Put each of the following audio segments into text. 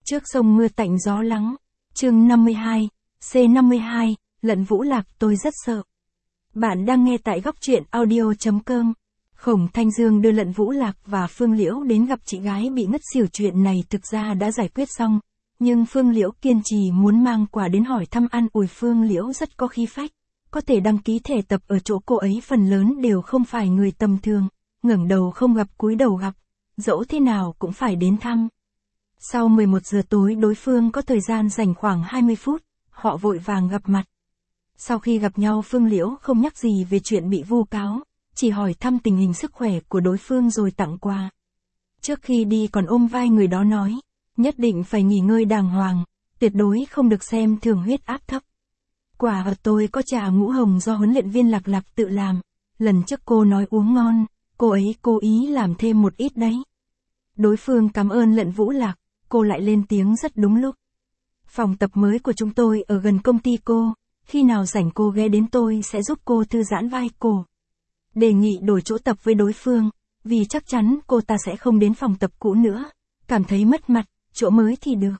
Trước sông mưa tạnh gió lắng. Chương 52, C52, Lận Vũ Lạc tôi rất sợ. Bạn đang nghe tại góc truyện audio.com. Khổng Thanh Dương đưa Lận Vũ Lạc và Phương Liễu đến gặp chị gái bị ngất xỉu, chuyện này thực ra đã giải quyết xong. Nhưng Phương Liễu kiên trì muốn mang quà đến hỏi thăm an ủi. Phương Liễu rất có khí phách, có thể đăng ký thể tập ở chỗ cô ấy phần lớn đều không phải người tầm thường, ngẩng đầu không gặp cúi đầu gặp, dẫu thế nào cũng phải đến thăm. Sau 11 giờ tối đối phương có thời gian dành khoảng 20 phút, họ vội vàng gặp mặt. Sau khi gặp nhau Phương Liễu không nhắc gì về chuyện bị vu cáo, chỉ hỏi thăm tình hình sức khỏe của đối phương rồi tặng quà. Trước khi đi còn ôm vai người đó nói, nhất định phải nghỉ ngơi đàng hoàng, tuyệt đối không được xem thường huyết áp thấp. Quả ở tôi có trà ngũ hồng do huấn luyện viên Lạc Lạc tự làm, lần trước cô nói uống ngon, cô ấy cố ý làm thêm một ít đấy. Đối phương cảm ơn Lận Vũ Lạc, cô lại lên tiếng rất đúng lúc. Phòng tập mới của chúng tôi ở gần công ty cô, khi nào rảnh cô ghé đến tôi sẽ giúp cô thư giãn vai cổ. Đề nghị đổi chỗ tập với đối phương, vì chắc chắn cô ta sẽ không đến phòng tập cũ nữa, cảm thấy mất mặt, chỗ mới thì được.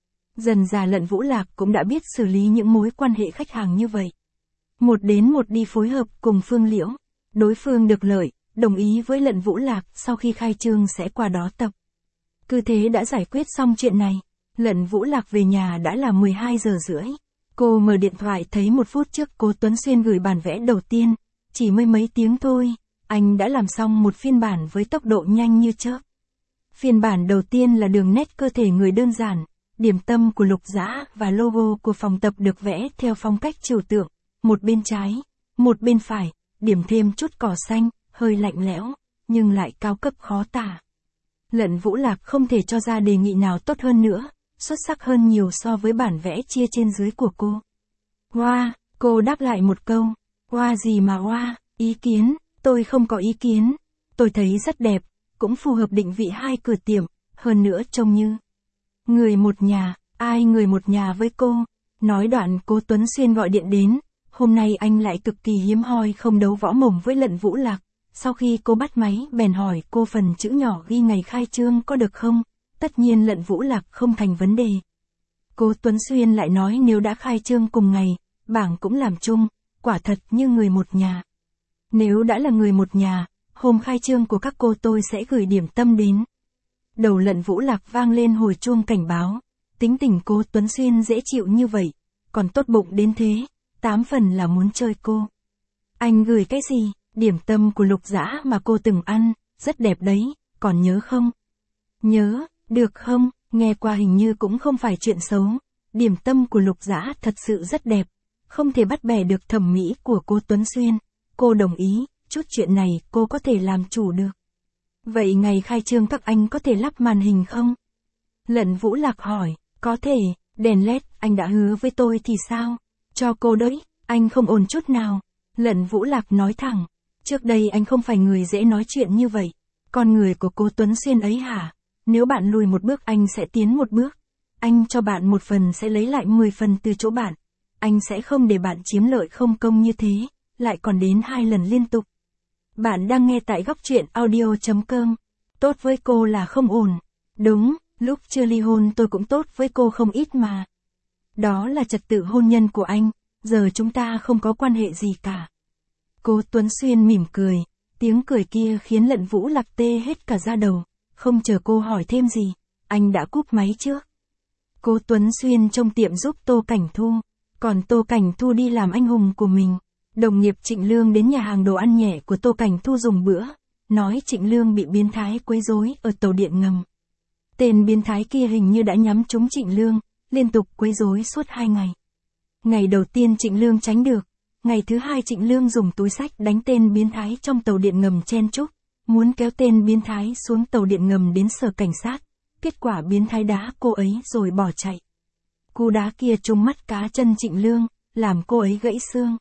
Dần dà Lận Vũ Lạc cũng đã biết xử lý những mối quan hệ khách hàng như vậy. Một đến một đi phối hợp cùng Phương Liễu, đối phương được lợi, đồng ý với Lận Vũ Lạc sau khi khai trương sẽ qua đó tập. Cứ thế đã giải quyết xong chuyện này. Lận Vũ Lạc về nhà đã là 12 giờ rưỡi. Cô mở điện thoại thấy 1 phút trước Cố Tuấn Xuyên gửi bản vẽ đầu tiên, chỉ mấy tiếng thôi, anh đã làm xong một phiên bản với tốc độ nhanh như chớp. Phiên bản đầu tiên là đường nét cơ thể người đơn giản, điểm tâm của Lục Dã và logo của phòng tập được vẽ theo phong cách trừu tượng, một bên trái, một bên phải, điểm thêm chút cỏ xanh, hơi lạnh lẽo, nhưng lại cao cấp khó tả. Lận Vũ Lạc không thể cho ra đề nghị nào tốt hơn nữa, xuất sắc hơn nhiều so với bản vẽ chia trên dưới của cô. Hoa, cô đáp lại một câu, hoa gì mà hoa, ý kiến, tôi không có ý kiến, tôi thấy rất đẹp, cũng phù hợp định vị hai cửa tiệm, hơn nữa trông như người một nhà, ai người một nhà với cô. Nói đoạn Cố Tuấn Xuyên gọi điện đến, hôm nay anh lại cực kỳ hiếm hoi không đấu võ mồm với Lận Vũ Lạc. Sau khi cô bắt máy bèn hỏi cô phần chữ nhỏ ghi ngày khai trương có được không, tất nhiên Lận Vũ Lạc không thành vấn đề. Cố Tuấn Xuyên lại nói nếu đã khai trương cùng ngày, bảng cũng làm chung, quả thật như người một nhà. Nếu đã là người một nhà, hôm khai trương của các cô tôi sẽ gửi điểm tâm đến. Đầu Lận Vũ Lạc vang lên hồi chuông cảnh báo, tính tình Cố Tuấn Xuyên dễ chịu như vậy, còn tốt bụng đến thế, 8 phần là muốn chơi cô. Anh gửi cái gì? Điểm tâm của Lục Dã mà cô từng ăn, rất đẹp đấy, còn nhớ không? Nhớ, được không? Nghe qua hình như cũng không phải chuyện xấu. Điểm tâm của Lục Dã thật sự rất đẹp, không thể bắt bẻ được thẩm mỹ của Cố Tuấn Xuyên. Cô đồng ý, chút chuyện này cô có thể làm chủ được. Vậy ngày khai trương các anh có thể lắp màn hình không? Lận Vũ Lạc hỏi, có thể, đèn LED anh đã hứa với tôi thì sao? Cho cô đấy, anh không ổn chút nào. Lận Vũ Lạc nói thẳng. Trước đây anh không phải người dễ nói chuyện như vậy. Con người của Cố Tuấn Xuyên ấy hả? Nếu bạn lùi một bước anh sẽ tiến một bước. Anh cho bạn một phần sẽ lấy lại 10 phần từ chỗ bạn. Anh sẽ không để bạn chiếm lợi không công như thế, lại còn đến 2 lần liên tục. Bạn đang nghe tại góc truyện audio.com. Tốt với cô là không ổn. Đúng, lúc chưa ly hôn tôi cũng tốt với cô không ít mà. Đó là trật tự hôn nhân của anh, giờ chúng ta không có quan hệ gì cả. Cố Tuấn Xuyên mỉm cười, tiếng cười kia khiến Lận Vũ Lạc tê hết cả da đầu, không chờ cô hỏi thêm gì, anh đã cúp máy trước. Cố Tuấn Xuyên trong tiệm giúp Tô Cảnh Thu, còn Tô Cảnh Thu đi làm anh hùng của mình. Đồng nghiệp Trịnh Lương đến nhà hàng đồ ăn nhẹ của Tô Cảnh Thu dùng bữa, nói Trịnh Lương bị biến thái quấy rối ở tàu điện ngầm. Tên biến thái kia hình như đã nhắm trúng Trịnh Lương, liên tục quấy rối suốt 2 ngày. Ngày đầu tiên Trịnh Lương tránh được. Ngày thứ 2 Trịnh Lương dùng túi xách đánh tên biến thái trong tàu điện ngầm chen chúc, muốn kéo tên biến thái xuống tàu điện ngầm đến sở cảnh sát, kết quả biến thái đá cô ấy rồi bỏ chạy. Cú đá kia trúng mắt cá chân Trịnh Lương, làm cô ấy gãy xương.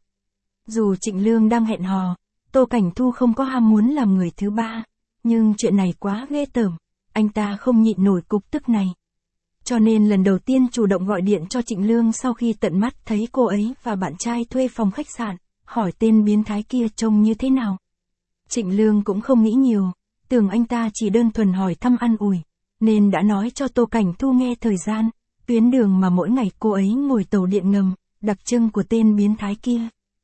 Dù Trịnh Lương đang hẹn hò, Tô Cảnh Thu không có ham muốn làm người thứ ba, nhưng chuyện này quá ghê tởm, anh ta không nhịn nổi cục tức này. Cho nên lần đầu tiên chủ động gọi điện cho Trịnh Lương sau khi tận mắt thấy cô ấy và bạn trai thuê phòng khách sạn, hỏi tên biến thái kia trông như thế nào. Trịnh Lương cũng không nghĩ nhiều, tưởng anh ta chỉ đơn thuần hỏi thăm an ủi, nên đã nói cho Tô Cảnh Thu nghe thời gian, tuyến đường mà mỗi ngày cô ấy ngồi tàu điện ngầm, đặc trưng của tên biến thái kia.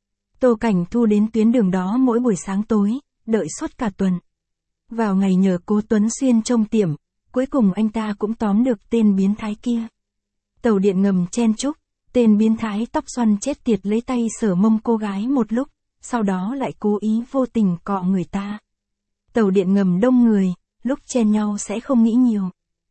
Tô Cảnh Thu đến tuyến đường đó mỗi buổi sáng tối, đợi suốt cả tuần. Vào ngày nhờ cố Tuấn Xuyên trông tiệm, cuối cùng anh ta cũng tóm được tên biến thái kia. Tàu điện ngầm chen chúc, tên biến thái tóc xoăn chết tiệt lấy tay sờ mông cô gái một lúc, sau đó lại cố ý vô tình cọ người ta. Tàu điện ngầm đông người, lúc chen nhau sẽ không nghĩ nhiều.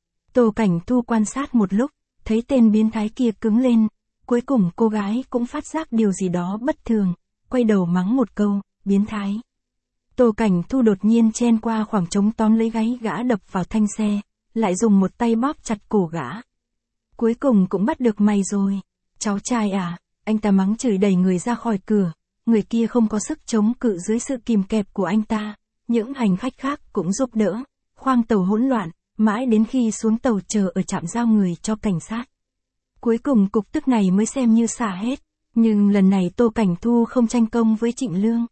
Tô Cảnh Thu quan sát một lúc, thấy tên biến thái kia cứng lên, cuối cùng cô gái cũng phát giác điều gì đó bất thường, quay đầu mắng một câu, biến thái. Tô Cảnh Thu đột nhiên chen qua khoảng trống tóm lấy gáy gã đập vào thanh xe, lại dùng một tay bóp chặt cổ gã. Cuối cùng cũng bắt được mày rồi. Cháu trai à, anh ta mắng chửi đẩy người ra khỏi cửa, người kia không có sức chống cự dưới sự kìm kẹp của anh ta, những hành khách khác cũng giúp đỡ, khoang tàu hỗn loạn, mãi đến khi xuống tàu chờ ở trạm giao người cho cảnh sát. Cuối cùng cục tức này mới xem như xả hết, nhưng lần này Tô Cảnh Thu không tranh công với Trịnh Lương.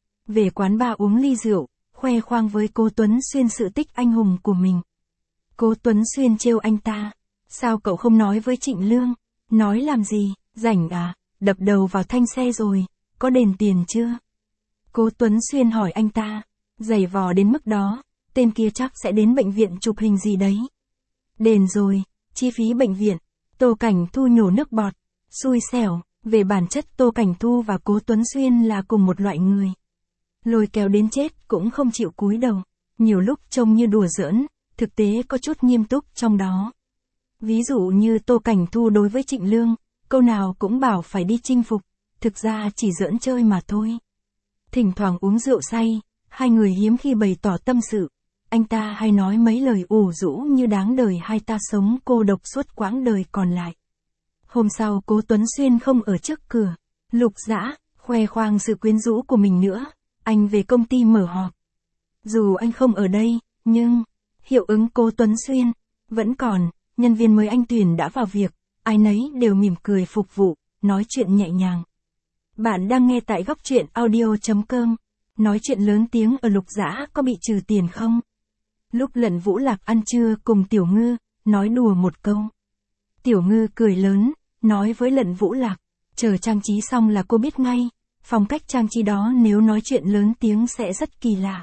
Về quán bar uống ly rượu, khoe khoang với cố Tuấn Xuyên sự tích anh hùng của mình. Cố Tuấn Xuyên trêu anh ta, sao cậu không nói với Trịnh Lương? Nói làm gì, rảnh à, đập đầu vào thanh xe rồi, có đền tiền chưa? Cố Tuấn Xuyên hỏi anh ta, giày vò đến mức đó, tên kia chắc sẽ đến bệnh viện chụp hình gì đấy. Đền rồi, chi phí bệnh viện. Tô Cảnh Thu nhổ nước bọt, xui xẻo, về bản chất Tô Cảnh Thu và Cố Tuấn Xuyên là cùng một loại người. Lôi kéo đến chết cũng không chịu cúi đầu, nhiều lúc trông như đùa giỡn, thực tế có chút nghiêm túc trong đó. Ví dụ như Tô Cảnh Thu đối với Trịnh Lương, câu nào cũng bảo phải đi chinh phục, thực ra chỉ giỡn chơi mà thôi. Thỉnh thoảng uống rượu say, hai người hiếm khi bày tỏ tâm sự, anh ta hay nói mấy lời ủ rũ như đáng đời hai ta sống cô độc suốt quãng đời còn lại. Hôm sau Cố Tuấn Xuyên không ở trước cửa, Lục Dã, khoe khoang sự quyến rũ của mình nữa, anh về công ty mở họp. Dù anh không ở đây, nhưng, hiệu ứng Cố Tuấn Xuyên, vẫn còn, nhân viên mới anh tuyển đã vào việc, ai nấy đều mỉm cười phục vụ, nói chuyện nhẹ nhàng. Bạn đang nghe tại Góc Truyện Audio.com, nói chuyện lớn tiếng ở Lục Dã có bị trừ tiền không? Lúc Lận Vũ Lạc ăn trưa cùng Tiểu Ngư, nói đùa một câu. Tiểu Ngư cười lớn, nói với Lận Vũ Lạc, chờ trang trí xong là cô biết ngay, phong cách trang trí đó nếu nói chuyện lớn tiếng sẽ rất kỳ lạ.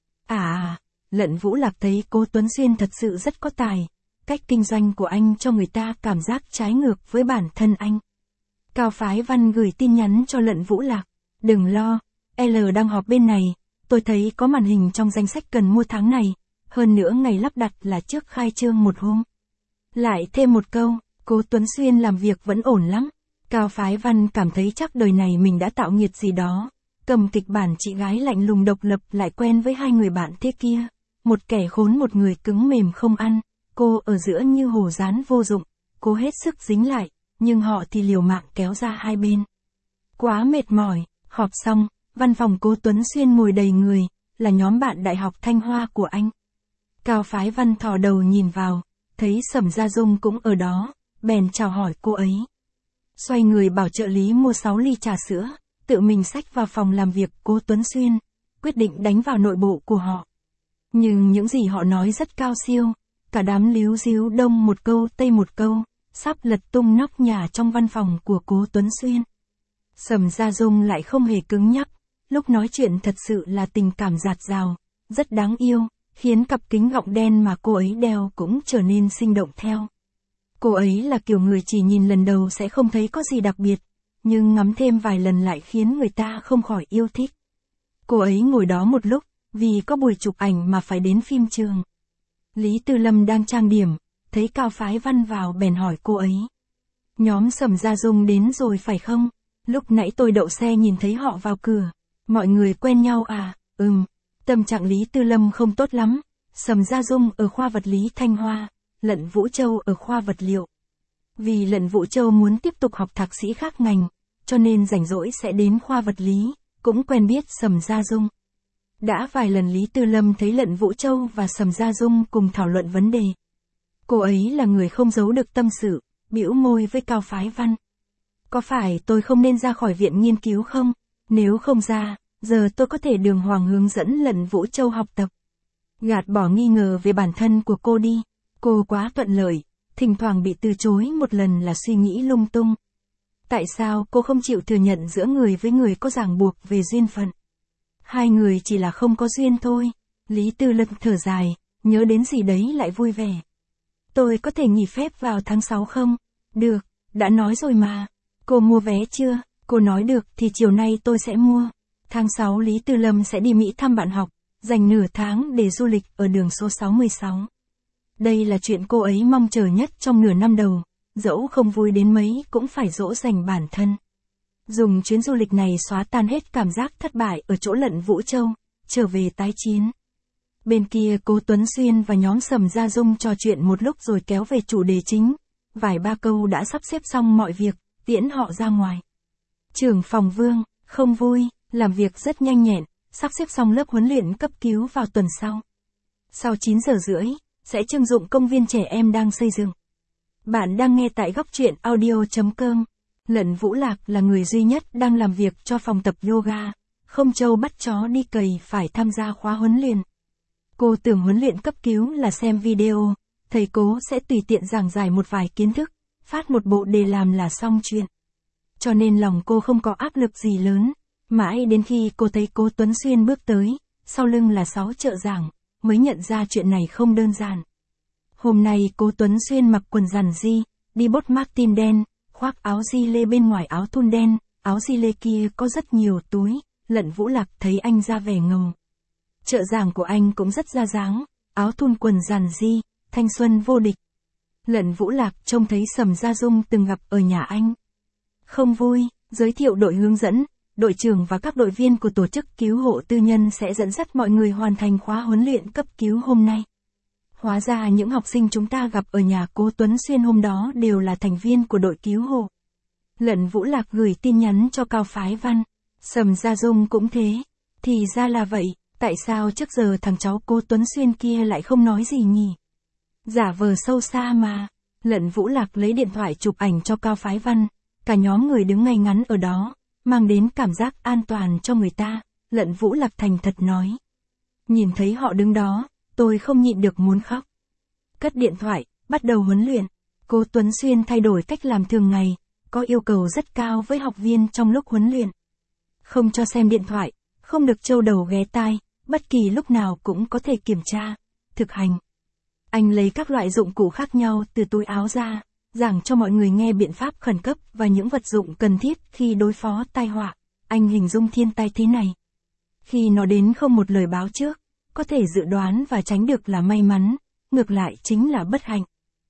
Lận Vũ Lạc thấy Cố Tuấn Xuyên thật sự rất có tài, cách kinh doanh của anh cho người ta cảm giác trái ngược với bản thân anh. Cao Phái Văn gửi tin nhắn cho Lận Vũ Lạc, đừng lo, L đang họp bên này, tôi thấy có màn hình trong danh sách cần mua tháng này, hơn nữa ngày lắp đặt là trước khai trương một hôm. Lại thêm một câu, Cố Tuấn Xuyên làm việc vẫn ổn lắm. Cao Phái Văn cảm thấy chắc đời này mình đã tạo nghiệt gì đó, cầm kịch bản chị gái lạnh lùng độc lập lại quen với hai người bạn thế kia, một kẻ khốn một người cứng mềm không ăn, cô ở giữa như hồ dán vô dụng, cô hết sức dính lại, nhưng họ thì liều mạng kéo ra hai bên. Quá mệt mỏi, họp xong, văn phòng Cố Tuấn Xuyên ngồi đầy người, là nhóm bạn Đại học Thanh Hoa của anh. Cao Phái Văn thò đầu nhìn vào, thấy Sẩm Gia Dung cũng ở đó, bèn chào hỏi cô ấy. Xoay người bảo trợ lý mua 6 ly trà sữa, tự mình xách vào phòng làm việc Cố Tuấn Xuyên, quyết định đánh vào nội bộ của họ. Nhưng những gì họ nói rất cao siêu, cả đám líu díu đông một câu tây một câu, sắp lật tung nóc nhà trong văn phòng của Cố Tuấn Xuyên. Sẩm Gia Dung lại không hề cứng nhắc, lúc nói chuyện thật sự là tình cảm dạt dào, rất đáng yêu, khiến cặp kính gọng đen mà cô ấy đeo cũng trở nên sinh động theo. Cô ấy là kiểu người chỉ nhìn lần đầu sẽ không thấy có gì đặc biệt, nhưng ngắm thêm vài lần lại khiến người ta không khỏi yêu thích. Cô ấy ngồi đó một lúc, vì có buổi chụp ảnh mà phải đến phim trường. Lý Tư Lâm đang trang điểm, thấy Cao Phái Văn vào bèn hỏi cô ấy. Nhóm Sẩm Gia Dung đến rồi phải không? Lúc nãy tôi đậu xe nhìn thấy họ vào cửa. Mọi người quen nhau à? Tâm trạng Lý Tư Lâm không tốt lắm. Sẩm Gia Dung ở khoa vật lý Thanh Hoa, Lận Vũ Châu ở khoa vật liệu. Vì Lận Vũ Châu muốn tiếp tục học thạc sĩ khác ngành, cho nên rảnh rỗi sẽ đến khoa vật lý, cũng quen biết Sẩm Gia Dung. Đã vài lần Lý Tư Lâm thấy Lận Vũ Châu và Sẩm Gia Dung cùng thảo luận vấn đề. Cô ấy là người không giấu được tâm sự, bĩu môi với Cao Phái Văn. Có phải tôi không nên ra khỏi viện nghiên cứu không? Nếu không ra, giờ tôi có thể đường hoàng hướng dẫn Lận Vũ Châu học tập. Gạt bỏ nghi ngờ về bản thân của cô đi. Cô quá thuận lợi, thỉnh thoảng bị từ chối một lần là suy nghĩ lung tung. Tại sao cô không chịu thừa nhận giữa người với người có ràng buộc về duyên phận? Hai người chỉ là không có duyên thôi. Lý Tư Lân thở dài, nhớ đến gì đấy lại vui vẻ. Tôi có thể nghỉ phép vào tháng 6 không? Được, đã nói rồi mà. Cô mua vé chưa? Cô nói được thì chiều nay tôi sẽ mua. Tháng 6 Lý Tư Lâm sẽ đi Mỹ thăm bạn học, dành nửa tháng để du lịch ở đường số 66. Đây là chuyện cô ấy mong chờ nhất trong nửa năm đầu, dẫu không vui đến mấy cũng phải dỗ dành bản thân. Dùng chuyến du lịch này xóa tan hết cảm giác thất bại ở chỗ Lận Vũ Châu, trở về tái chiến. Bên kia Cố Tuấn Xuyên và nhóm Sầm Gia Dung trò chuyện một lúc rồi kéo về chủ đề chính. Vài ba câu đã sắp xếp xong mọi việc, tiễn họ ra ngoài. Trưởng phòng Vương, không vui, làm việc rất nhanh nhẹn, sắp xếp xong lớp huấn luyện cấp cứu vào tuần sau. Sau 9 giờ rưỡi, sẽ trưng dụng công viên trẻ em đang xây dựng. Bạn đang nghe tại góc truyện audio.com. Lận Vũ Lạc là người duy nhất đang làm việc cho phòng tập yoga. Không Châu bắt chó đi cầy phải tham gia khóa huấn luyện. Cô tưởng huấn luyện cấp cứu là xem video, thầy Cố sẽ tùy tiện giảng giải một vài kiến thức, phát một bộ đề làm là xong chuyện. Cho nên lòng cô không có áp lực gì lớn, mãi đến khi cô thấy Cố Tuấn Xuyên bước tới, sau lưng là 6 trợ giảng, mới nhận ra chuyện này không đơn giản. Hôm nay Cố Tuấn Xuyên mặc quần giản di, đi bốt Martin đen, khoác áo di lê bên ngoài áo thun đen, áo di lê kia có rất nhiều túi, Lận Vũ Lạc thấy anh ra vẻ ngầu. Trợ giảng của anh cũng rất ra dáng, áo thun quần giản di, thanh xuân vô địch. Lận Vũ Lạc trông thấy Sầm Gia Dung từng gặp ở nhà anh. Không vui, giới thiệu đội hướng dẫn, đội trưởng và các đội viên của tổ chức cứu hộ tư nhân sẽ dẫn dắt mọi người hoàn thành khóa huấn luyện cấp cứu hôm nay. Hóa ra những học sinh chúng ta gặp ở nhà Cố Tuấn Xuyên hôm đó đều là thành viên của đội cứu hộ. Lận Vũ Lạc gửi tin nhắn cho Cao Phái Văn. Sầm Gia Dung cũng thế. Thì ra là vậy, tại sao trước giờ thằng cháu Cố Tuấn Xuyên kia lại không nói gì nhỉ? Giả vờ sâu xa mà. Lận Vũ Lạc lấy điện thoại chụp ảnh cho Cao Phái Văn. Cả nhóm người đứng ngay ngắn ở đó, mang đến cảm giác an toàn cho người ta. Lận Vũ Lạc thành thật nói. Nhìn thấy họ đứng đó, tôi không nhịn được muốn khóc. Cất điện thoại, bắt đầu huấn luyện. Cố Tuấn Xuyên thay đổi cách làm thường ngày, có yêu cầu rất cao với học viên trong lúc huấn luyện. Không cho xem điện thoại, không được trâu đầu ghé tai, bất kỳ lúc nào cũng có thể kiểm tra, thực hành. Anh lấy các loại dụng cụ khác nhau từ túi áo ra, giảng cho mọi người nghe biện pháp khẩn cấp và những vật dụng cần thiết khi đối phó tai họa. Anh hình dung thiên tai thế này. Khi nó đến không một lời báo trước, có thể dự đoán và tránh được là may mắn, ngược lại chính là bất hạnh.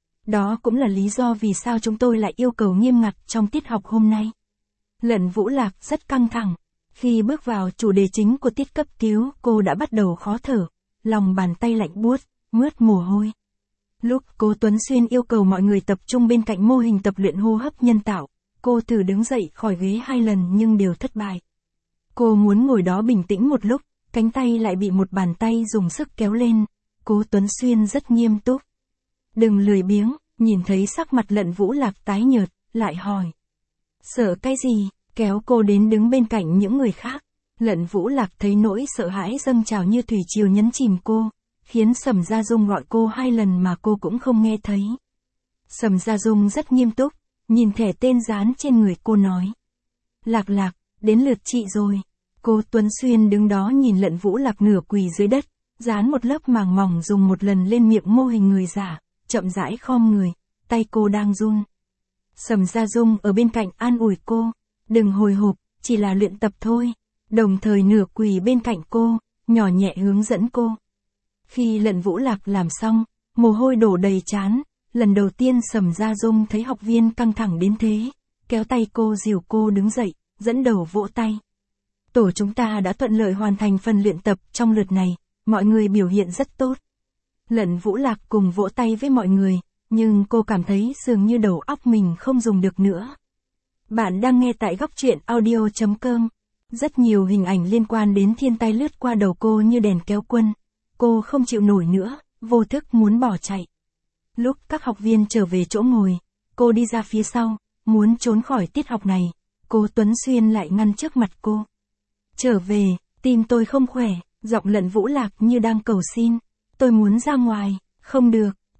Đó cũng là lý do vì sao chúng tôi lại yêu cầu nghiêm ngặt trong tiết học hôm nay. Lận Vũ Lạc rất căng thẳng. Khi bước vào chủ đề chính của tiết cấp cứu, cô đã bắt đầu khó thở, lòng bàn tay lạnh buốt, mướt mồ hôi. Lúc Cố Tuấn Xuyên yêu cầu mọi người tập trung bên cạnh mô hình tập luyện hô hấp nhân tạo, cô thử đứng dậy khỏi ghế 2 lần nhưng đều thất bại. Cô muốn ngồi đó bình tĩnh một lúc, cánh tay lại bị một bàn tay dùng sức kéo lên. Cố Tuấn Xuyên rất nghiêm túc. Đừng lười biếng, nhìn thấy sắc mặt Lận Vũ Lạc tái nhợt, lại hỏi. Sợ cái gì, kéo cô đến đứng bên cạnh những người khác. Lận Vũ Lạc thấy nỗi sợ hãi dâng trào như thủy triều nhấn chìm cô, khiến Sầm Gia Dung gọi cô 2 lần mà cô cũng không nghe thấy. Sầm Gia Dung rất nghiêm túc, nhìn thẻ tên dán trên người cô nói. Lạc Lạc, đến lượt chị rồi. Cố Tuấn Xuyên đứng đó nhìn Lận Vũ Lạc nửa quỳ dưới đất, dán một lớp màng mỏng dùng một lần lên miệng mô hình người giả, chậm rãi khom người, tay cô đang run. Sầm Gia Dung ở bên cạnh an ủi cô, đừng hồi hộp, chỉ là luyện tập thôi, đồng thời nửa quỳ bên cạnh cô, nhỏ nhẹ hướng dẫn cô. Khi Lận Vũ Lạc làm xong, mồ hôi đổ đầy trán, lần đầu tiên Sầm Gia Dung thấy học viên căng thẳng đến thế, kéo tay cô dìu cô đứng dậy, dẫn đầu vỗ tay. Tổ chúng ta đã thuận lợi hoàn thành phần luyện tập trong lượt này, mọi người biểu hiện rất tốt. Lận Vũ Lạc cùng vỗ tay với mọi người, nhưng cô cảm thấy dường như đầu óc mình không dùng được nữa. Bạn đang nghe tại góc truyện audio.com. Rất nhiều hình ảnh liên quan đến thiên tai lướt qua đầu cô như đèn kéo quân. Cô không chịu nổi nữa, vô thức muốn bỏ chạy. Lúc các học viên trở về chỗ ngồi, cô đi ra phía sau, muốn trốn khỏi tiết học này. Cố Tuấn Xuyên lại ngăn trước mặt cô. Trở về, tim tôi không khỏe, giọng Lận Vũ Lạc như đang cầu xin. Tôi muốn ra ngoài, không được,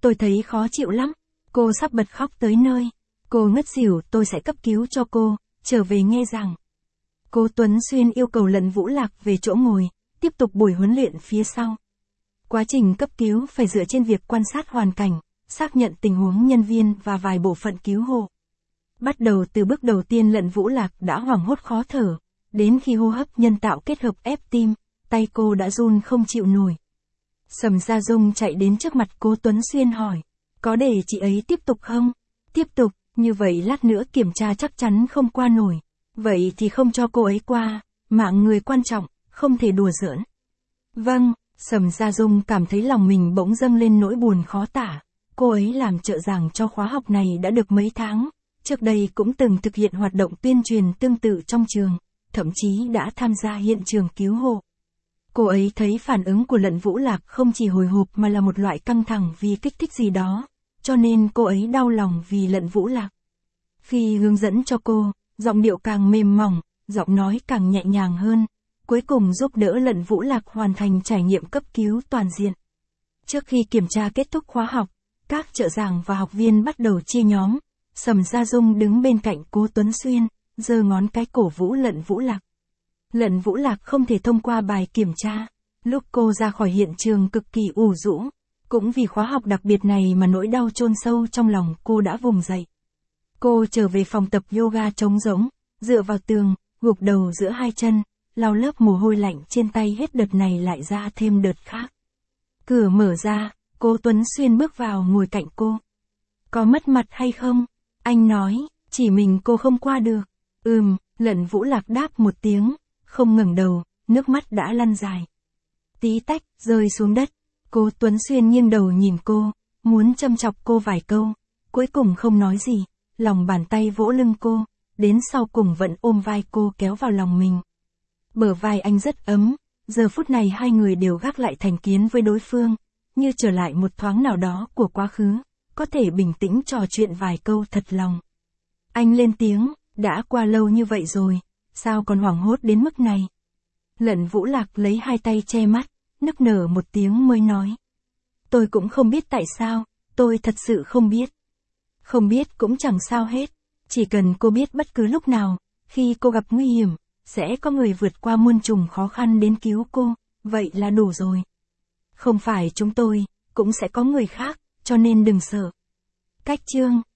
Tôi thấy khó chịu lắm. Cô sắp bật khóc tới nơi. Cô ngất xỉu, tôi sẽ cấp cứu cho cô, trở về nghe rằng. Cố Tuấn Xuyên yêu cầu Lận Vũ Lạc về chỗ ngồi, tiếp tục buổi huấn luyện phía sau. Quá trình cấp cứu phải dựa trên việc quan sát hoàn cảnh, xác nhận tình huống nhân viên và vài bộ phận cứu hộ. Bắt đầu từ bước đầu tiên Lận Vũ Lạc đã hoảng hốt khó thở, đến khi hô hấp nhân tạo kết hợp ép tim, tay cô đã run không chịu nổi. Sầm Gia Dung chạy đến trước mặt Cố Tuấn Xuyên hỏi, có để chị ấy tiếp tục không? Tiếp tục, như vậy lát nữa kiểm tra chắc chắn không qua nổi. Vậy thì không cho cô ấy qua, mạng người quan trọng, không thể đùa giỡn. Vâng, Sầm Gia Dung cảm thấy lòng mình bỗng dâng lên nỗi buồn khó tả. Cô ấy làm trợ giảng cho khóa học này đã được mấy tháng, trước đây cũng từng thực hiện hoạt động tuyên truyền tương tự trong trường, thậm chí đã tham gia hiện trường cứu hộ. Cô ấy thấy phản ứng của Lận Vũ Lạc không chỉ hồi hộp mà là một loại căng thẳng vì kích thích gì đó, cho nên cô ấy đau lòng vì Lận Vũ Lạc. Khi hướng dẫn cho cô, giọng điệu càng mềm mỏng, giọng nói càng nhẹ nhàng hơn, cuối cùng giúp đỡ Lận Vũ Lạc hoàn thành trải nghiệm cấp cứu toàn diện. Trước khi kiểm tra kết thúc khóa học, các trợ giảng và học viên bắt đầu chia nhóm. Sầm Gia Dung đứng bên cạnh Cố Tuấn Xuyên, giơ ngón cái cổ vũ Lận Vũ Lạc. Lận Vũ Lạc không thể thông qua bài kiểm tra. Lúc cô ra khỏi hiện trường cực kỳ ủ rũ, cũng vì khóa học đặc biệt này mà nỗi đau chôn sâu trong lòng cô đã vùng dậy. Cô trở về phòng tập yoga trống rỗng, dựa vào tường, gục đầu giữa hai chân, lau lớp mồ hôi lạnh trên tay hết đợt này lại ra thêm đợt khác. Cửa mở ra, Cố Tuấn Xuyên bước vào ngồi cạnh cô. Có mất mặt hay không? Anh nói, chỉ mình cô không qua được. Lận Vũ Lạc đáp một tiếng, không ngẩng đầu, nước mắt đã lăn dài. Tí tách, rơi xuống đất. Cố Tuấn Xuyên nghiêng đầu nhìn cô, muốn châm chọc cô vài câu, cuối cùng không nói gì, lòng bàn tay vỗ lưng cô, đến sau cùng vẫn ôm vai cô kéo vào lòng mình. Bờ vai anh rất ấm, giờ phút này hai người đều gác lại thành kiến với đối phương, như trở lại một thoáng nào đó của quá khứ, có thể bình tĩnh trò chuyện vài câu thật lòng. Anh lên tiếng, đã qua lâu như vậy rồi, sao còn hoảng hốt đến mức này? Lận Vũ Lạc lấy hai tay che mắt, nức nở một tiếng mới nói. Tôi cũng không biết tại sao, tôi thật sự không biết. Không biết cũng chẳng sao hết, chỉ cần cô biết bất cứ lúc nào, khi cô gặp nguy hiểm, sẽ có người vượt qua muôn trùng khó khăn đến cứu cô, vậy là đủ rồi. Không phải chúng tôi, cũng sẽ có người khác, cho nên đừng sợ. Cách chương